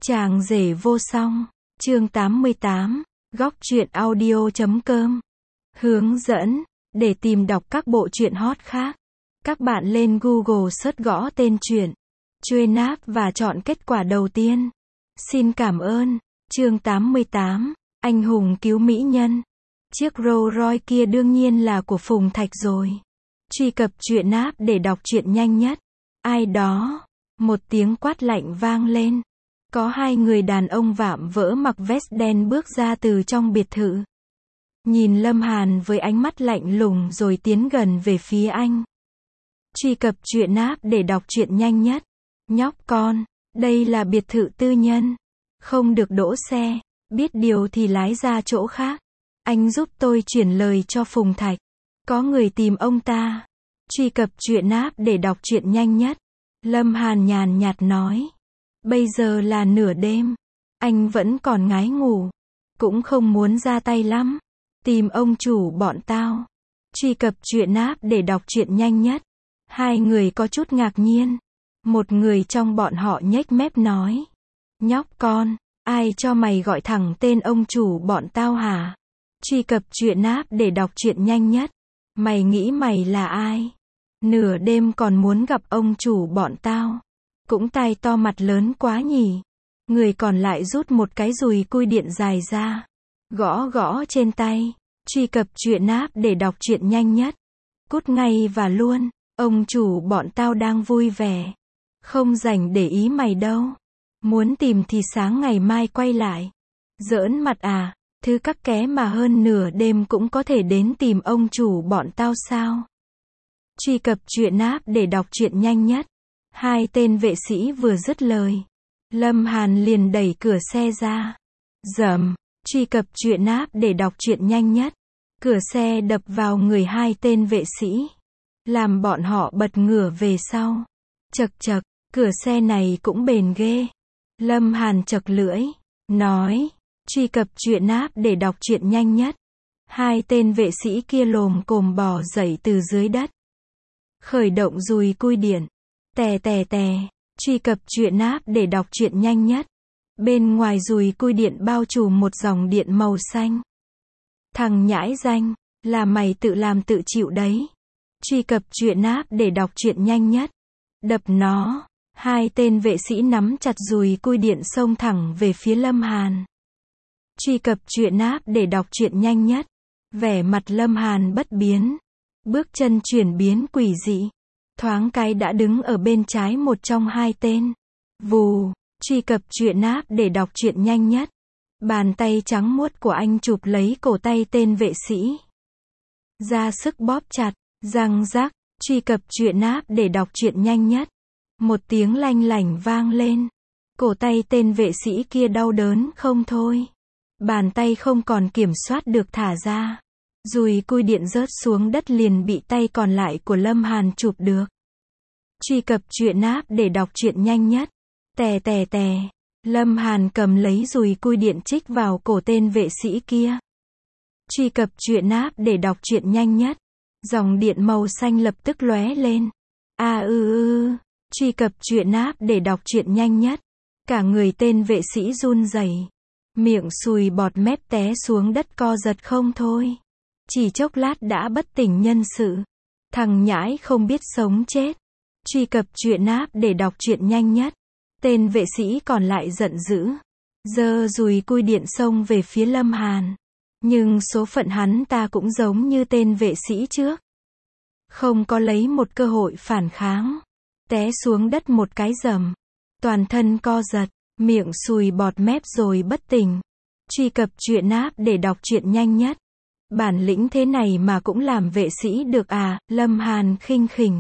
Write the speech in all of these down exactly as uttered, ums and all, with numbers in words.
Chàng rể vô song, chương tám mươi tám, góc truyện audio chấm com. Hướng dẫn, để tìm đọc các bộ truyện hot khác, các bạn lên Google search gõ tên truyện, truy náp và chọn kết quả đầu tiên. Xin cảm ơn. Chương tám mươi tám, anh hùng cứu mỹ nhân. Chiếc Rolls Royce kia đương nhiên là của Phùng Thạch rồi. Truy cập truyện app để đọc truyện nhanh nhất. Ai đó? Một tiếng quát lạnh vang lên. Có hai người đàn ông vạm vỡ mặc vest đen bước ra từ trong biệt thự. Nhìn Lâm Hàn với ánh mắt lạnh lùng rồi tiến gần về phía anh. Truy cập truyện app để đọc truyện nhanh nhất. Nhóc con, đây là biệt thự tư nhân. Không được đỗ xe, biết điều thì lái ra chỗ khác. Anh giúp tôi chuyển lời cho Phùng Thạch. Có người tìm ông ta. Truy cập truyện app để đọc truyện nhanh nhất. Lâm Hàn nhàn nhạt nói. Bây giờ là nửa đêm. Anh vẫn còn ngái ngủ. Cũng không muốn ra tay lắm. Tìm ông chủ bọn tao. Truy cập truyện app để đọc truyện nhanh nhất. Hai người có chút ngạc nhiên. Một người trong bọn họ nhếch mép nói. Nhóc con, ai cho mày gọi thẳng tên ông chủ bọn tao hả? Truy cập truyện app để đọc truyện nhanh nhất. Mày nghĩ mày là ai? Nửa đêm còn muốn gặp ông chủ bọn tao. Cũng tai to mặt lớn quá nhỉ. Người còn lại rút một cái dùi cui điện dài ra. Gõ gõ trên tay. Truy cập truyện app để đọc truyện nhanh nhất. Cút ngay và luôn. Ông chủ bọn tao đang vui vẻ. Không rảnh để ý mày đâu. Muốn tìm thì sáng ngày mai quay lại. Giỡn mặt à? Thứ các ké mà hơn nửa đêm cũng có thể đến tìm ông chủ bọn tao sao? Truy cập truyện app để đọc truyện nhanh nhất. Hai tên vệ sĩ vừa dứt lời. Lâm Hàn liền đẩy cửa xe ra. Dầm. Truy cập truyện app để đọc truyện nhanh nhất. Cửa xe đập vào người hai tên vệ sĩ. Làm bọn họ bật ngửa về sau. Chật chật, cửa xe này cũng bền ghê. Lâm Hàn chật lưỡi. Nói. Truy cập truyện app để đọc truyện nhanh nhất. Hai tên vệ sĩ kia lồm cồm bò dậy từ dưới đất. Khởi động dùi cui điện. Tè tè tè. Truy cập truyện app để đọc truyện nhanh nhất. Bên ngoài dùi cui điện bao trùm một dòng điện màu xanh. Thằng nhãi danh, là mày tự làm tự chịu đấy. Truy cập truyện app để đọc truyện nhanh nhất. Đập nó. Hai tên vệ sĩ nắm chặt dùi cui điện xông thẳng về phía Lâm Hàn. Truy cập truyện app để đọc truyện nhanh nhất. Vẻ mặt Lâm Hàn bất biến. Bước chân chuyển biến quỷ dị. Thoáng cái đã đứng ở bên trái một trong hai tên. Vù. Truy cập truyện app để đọc truyện nhanh nhất. Bàn tay trắng muốt của anh chụp lấy cổ tay tên vệ sĩ. Ra sức bóp chặt. Răng rắc. Truy cập truyện app để đọc truyện nhanh nhất. Một tiếng lanh lảnh vang lên. Cổ tay tên vệ sĩ kia đau đớn không thôi. Bàn tay không còn kiểm soát được thả ra. Dùi cui điện rớt xuống đất liền bị tay còn lại của Lâm Hàn chụp được. Truy cập truyện app để đọc truyện nhanh nhất. Tè tè tè. Lâm Hàn cầm lấy dùi cui điện chích vào cổ tên vệ sĩ kia. Truy cập truyện app để đọc truyện nhanh nhất. Dòng điện màu xanh lập tức lóe lên. A ư ư. Truy cập truyện app để đọc truyện nhanh nhất. Cả người tên vệ sĩ run rẩy. Miệng sùi bọt mép té xuống đất co giật không thôi. Chỉ chốc lát đã bất tỉnh nhân sự. Thằng nhãi không biết sống chết. Truy cập truyện app để đọc truyện nhanh nhất. Tên vệ sĩ còn lại giận dữ. Giơ dùi cui điện xông về phía Lâm Hàn. Nhưng số phận hắn ta cũng giống như tên vệ sĩ trước. Không có lấy một cơ hội phản kháng. Té xuống đất một cái rầm. Toàn thân co giật. Miệng sùi bọt mép rồi bất tỉnh. Truy cập truyện app để đọc truyện nhanh nhất. Bản lĩnh thế này mà cũng làm vệ sĩ được à? Lâm Hàn khinh khỉnh.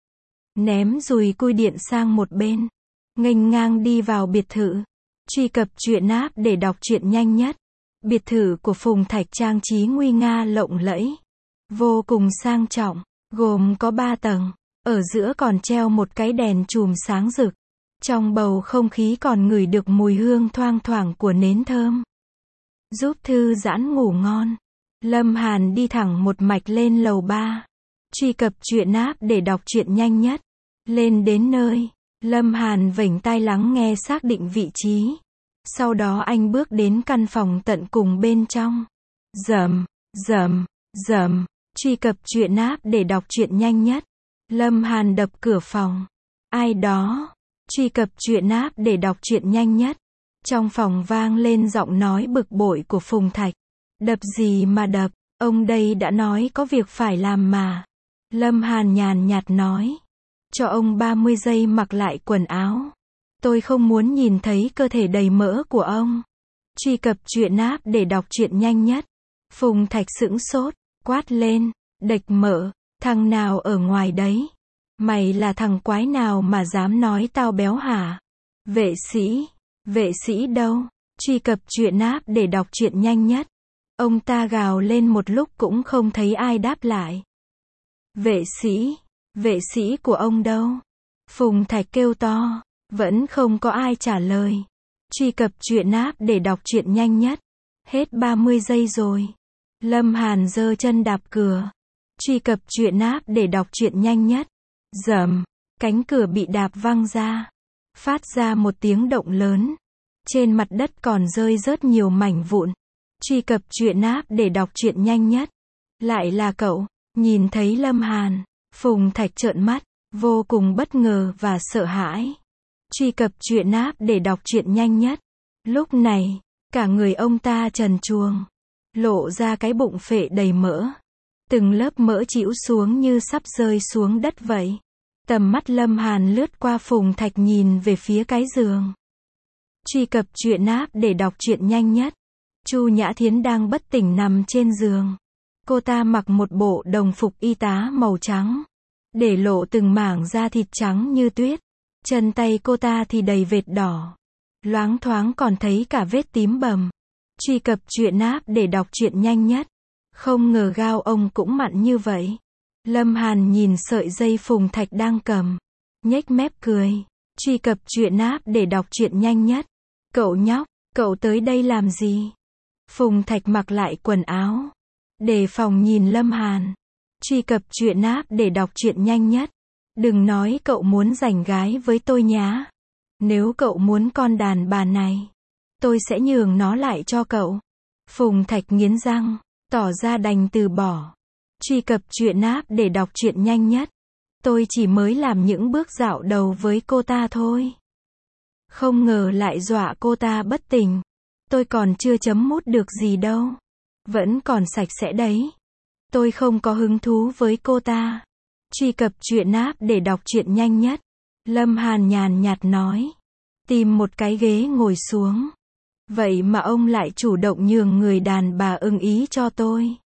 Ném dùi cui điện sang một bên. Nghênh ngang đi vào biệt thự. Truy cập truyện app để đọc truyện nhanh nhất. Biệt thự của Phùng Thạch trang trí nguy nga lộng lẫy. Vô cùng sang trọng. Gồm có ba tầng. Ở giữa còn treo một cái đèn chùm sáng rực. Trong bầu không khí còn ngửi được mùi hương thoang thoảng của nến thơm. Giúp thư giãn ngủ ngon. Lâm Hàn đi thẳng một mạch lên lầu ba. Truy cập truyện app để đọc truyện nhanh nhất. Lên đến nơi. Lâm Hàn vểnh tai lắng nghe xác định vị trí. Sau đó anh bước đến căn phòng tận cùng bên trong. Rầm, rầm, rầm, truy cập truyện app để đọc truyện nhanh nhất. Lâm Hàn đập cửa phòng. Ai đó? Truy cập truyện app để đọc truyện nhanh nhất. Trong phòng vang lên giọng nói bực bội của Phùng Thạch. Đập gì mà đập, ông đây đã nói có việc phải làm mà. Lâm Hàn nhàn nhạt nói. Cho ông ba mươi giây mặc lại quần áo. Tôi không muốn nhìn thấy cơ thể đầy mỡ của ông. Truy cập truyện app để đọc truyện nhanh nhất. Phùng Thạch sững sốt, quát lên. Đệch mỡ, thằng nào ở ngoài đấy? Mày là thằng quái nào mà dám nói tao béo hả? Vệ sĩ, vệ sĩ đâu? Truy cập truyện app để đọc truyện nhanh nhất. Ông ta gào lên một lúc cũng không thấy ai đáp lại. Vệ sĩ, vệ sĩ của ông đâu? Phùng Thạch kêu to, vẫn không có ai trả lời. Truy cập truyện app để đọc truyện nhanh nhất. Hết ba mươi giây rồi. Lâm Hàn giơ chân đạp cửa. Truy cập truyện app để đọc truyện nhanh nhất. Rầm, cánh cửa bị đạp văng ra. Phát ra một tiếng động lớn. Trên mặt đất còn rơi rớt nhiều mảnh vụn. Truy cập truyện app để đọc truyện nhanh nhất. Lại là cậu. Nhìn thấy Lâm Hàn, Phùng Thạch trợn mắt, vô cùng bất ngờ và sợ hãi. Truy cập truyện app để đọc truyện nhanh nhất. Lúc này, cả người ông ta trần truồng, lộ ra cái bụng phệ đầy mỡ. Từng lớp mỡ trĩu xuống như sắp rơi xuống đất vậy. Tầm mắt Lâm Hàn lướt qua Phùng Thạch nhìn về phía cái giường. Truy cập truyện app để đọc truyện nhanh nhất. Chu Nhã Thiến đang bất tỉnh nằm trên giường. Cô ta mặc một bộ đồng phục y tá màu trắng, để lộ từng mảng da thịt trắng như tuyết. Chân tay cô ta thì đầy vệt đỏ. Loáng thoáng còn thấy cả vết tím bầm. Truy cập truyện app để đọc truyện nhanh nhất. Không ngờ gao ông cũng mặn như vậy. Lâm Hàn nhìn sợi dây Phùng Thạch đang cầm, nhếch mép cười. Truy cập truyện app để đọc truyện nhanh nhất. Cậu nhóc, cậu tới đây làm gì? Phùng Thạch mặc lại quần áo, đề phòng nhìn Lâm Hàn. Truy cập truyện app để đọc truyện nhanh nhất. Đừng nói cậu muốn giành gái với tôi nhá. Nếu cậu muốn con đàn bà này, tôi sẽ nhường nó lại cho cậu. Phùng Thạch nghiến răng, tỏ ra đành từ bỏ. Truy cập truyện app để đọc truyện nhanh nhất. Tôi chỉ mới làm những bước dạo đầu với cô ta thôi. Không ngờ lại dọa cô ta bất tỉnh. Tôi còn chưa chấm mút được gì đâu. Vẫn còn sạch sẽ đấy. Tôi không có hứng thú với cô ta. Truy cập truyện app để đọc truyện nhanh nhất. Lâm Hàn nhàn nhạt nói. Tìm một cái ghế ngồi xuống. Vậy mà ông lại chủ động nhường người đàn bà ưng ý cho tôi.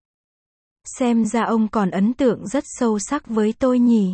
Xem ra ông còn ấn tượng rất sâu sắc với tôi nhỉ.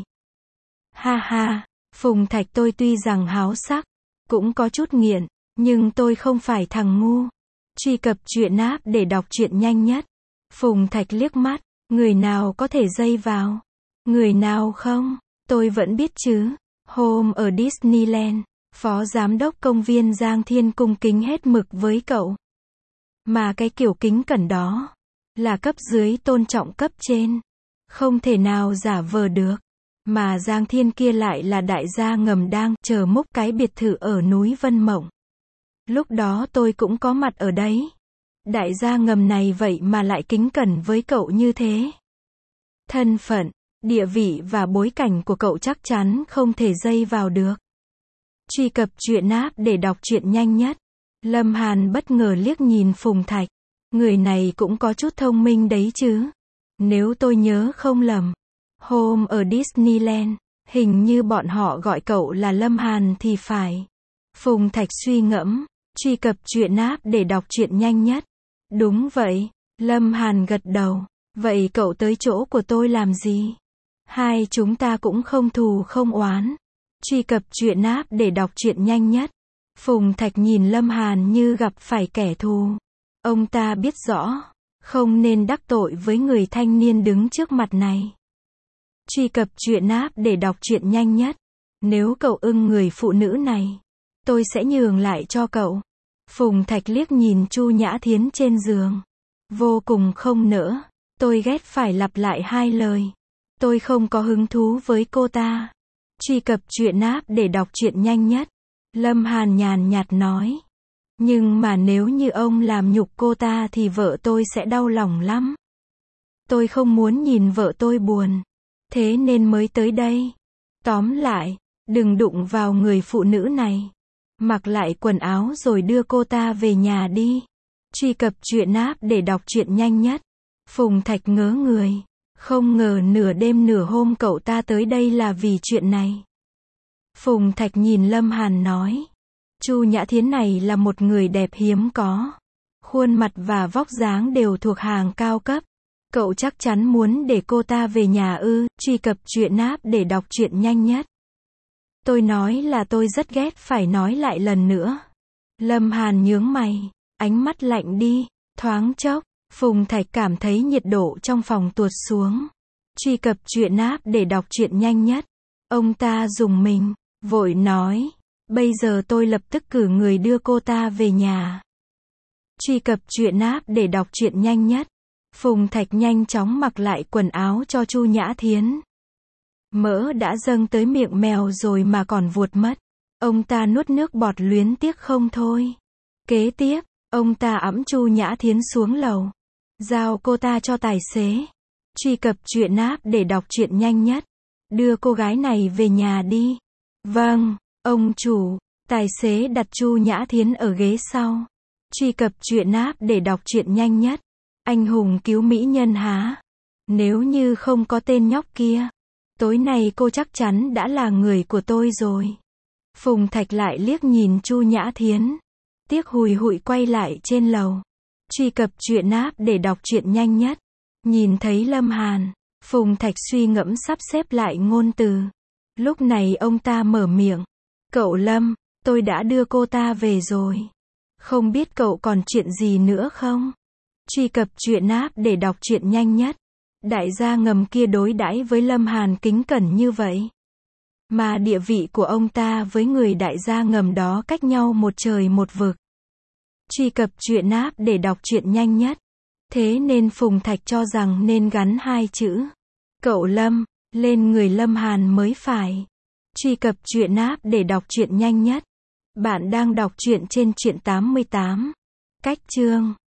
Ha ha, Phùng Thạch, tôi tuy rằng háo sắc, cũng có chút nghiện, nhưng tôi không phải thằng ngu. Truy cập truyện app để đọc truyện nhanh nhất. Phùng Thạch liếc mắt, người nào có thể dây vào, người nào không, tôi vẫn biết chứ. Hôm ở Disneyland, phó giám đốc công viên Giang Thiên cung kính hết mực với cậu. Mà cái kiểu kính cẩn đó, là cấp dưới tôn trọng cấp trên. Không thể nào giả vờ được. Mà Giang Thiên kia lại là đại gia ngầm đang chờ múc cái biệt thự ở núi Vân Mộng. Lúc đó tôi cũng có mặt ở đấy. Đại gia ngầm này vậy mà lại kính cẩn với cậu như thế. Thân phận, địa vị và bối cảnh của cậu chắc chắn không thể dây vào được. Truy cập truyện app để đọc truyện nhanh nhất. Lâm Hàn bất ngờ liếc nhìn Phùng Thạch. Người này cũng có chút thông minh đấy chứ. Nếu tôi nhớ không lầm, hôm ở Disneyland, hình như bọn họ gọi cậu là Lâm Hàn thì phải. Phùng Thạch suy ngẫm. Truy cập truyện app để đọc truyện nhanh nhất. Đúng vậy. Lâm Hàn gật đầu. Vậy cậu tới chỗ của tôi làm gì? Hai chúng ta cũng không thù không oán. Truy cập truyện app để đọc truyện nhanh nhất. Phùng Thạch nhìn Lâm Hàn như gặp phải kẻ thù. Ông ta biết rõ, không nên đắc tội với người thanh niên đứng trước mặt này. Truy cập truyện app để đọc truyện nhanh nhất. Nếu cậu ưng người phụ nữ này, tôi sẽ nhường lại cho cậu. Phùng Thạch liếc nhìn Chu Nhã Thiến trên giường. Vô cùng không nỡ. Tôi ghét phải lặp lại hai lời. Tôi không có hứng thú với cô ta. Truy cập truyện app để đọc truyện nhanh nhất. Lâm Hàn nhàn nhạt nói. Nhưng mà nếu như ông làm nhục cô ta thì vợ tôi sẽ đau lòng lắm. Tôi không muốn nhìn vợ tôi buồn. Thế nên mới tới đây. Tóm lại, đừng đụng vào người phụ nữ này. Mặc lại quần áo rồi đưa cô ta về nhà đi. Truy cập truyện app để đọc truyện nhanh nhất. Phùng Thạch ngớ người. Không ngờ nửa đêm nửa hôm cậu ta tới đây là vì chuyện này. Phùng Thạch nhìn Lâm Hàn nói. Chu Nhã Thiến này là một người đẹp hiếm có. Khuôn mặt và vóc dáng đều thuộc hàng cao cấp. Cậu chắc chắn muốn để cô ta về nhà ư? Truy cập truyện app để đọc truyện nhanh nhất. Tôi nói là tôi rất ghét phải nói lại lần nữa. Lâm Hàn nhướng mày, ánh mắt lạnh đi, thoáng chốc, Phùng Thạch cảm thấy nhiệt độ trong phòng tuột xuống. Truy cập truyện app để đọc truyện nhanh nhất. Ông ta rùng mình, vội nói, bây giờ tôi lập tức cử người đưa cô ta về nhà. Truy cập truyện app để đọc truyện nhanh nhất. Phùng Thạch nhanh chóng mặc lại quần áo cho Chu Nhã Thiến. Mỡ đã dâng tới miệng mèo rồi mà còn vuột mất. Ông ta nuốt nước bọt luyến tiếc không thôi. Kế tiếp, ông ta ẵm Chu Nhã Thiến xuống lầu. Giao cô ta cho tài xế. Truy cập truyện app để đọc truyện nhanh nhất. Đưa cô gái này về nhà đi. Vâng, ông chủ. Tài xế đặt Chu Nhã Thiến ở ghế sau. Truy cập truyện app để đọc truyện nhanh nhất. Anh hùng cứu mỹ nhân há. Nếu như không có tên nhóc kia, tối nay cô chắc chắn đã là người của tôi rồi. Phùng Thạch lại liếc nhìn Chu Nhã Thiến. Tiếc hùi hụi quay lại trên lầu. Truy cập truyện app để đọc truyện nhanh nhất. Nhìn thấy Lâm Hàn, Phùng Thạch suy ngẫm sắp xếp lại ngôn từ. Lúc này ông ta mở miệng. Cậu Lâm, tôi đã đưa cô ta về rồi. Không biết cậu còn chuyện gì nữa không? Truy cập truyện app để đọc truyện nhanh nhất. Đại gia ngầm kia đối đãi với Lâm Hàn kính cẩn như vậy. Mà địa vị của ông ta với người đại gia ngầm đó cách nhau một trời một vực. Truy cập truyện app để đọc truyện nhanh nhất. Thế nên Phùng Thạch cho rằng nên gắn hai chữ Cậu Lâm lên người Lâm Hàn mới phải. Truy cập truyện app để đọc truyện nhanh nhất. Bạn đang đọc truyện trên truyện tám mươi tám. Cách chương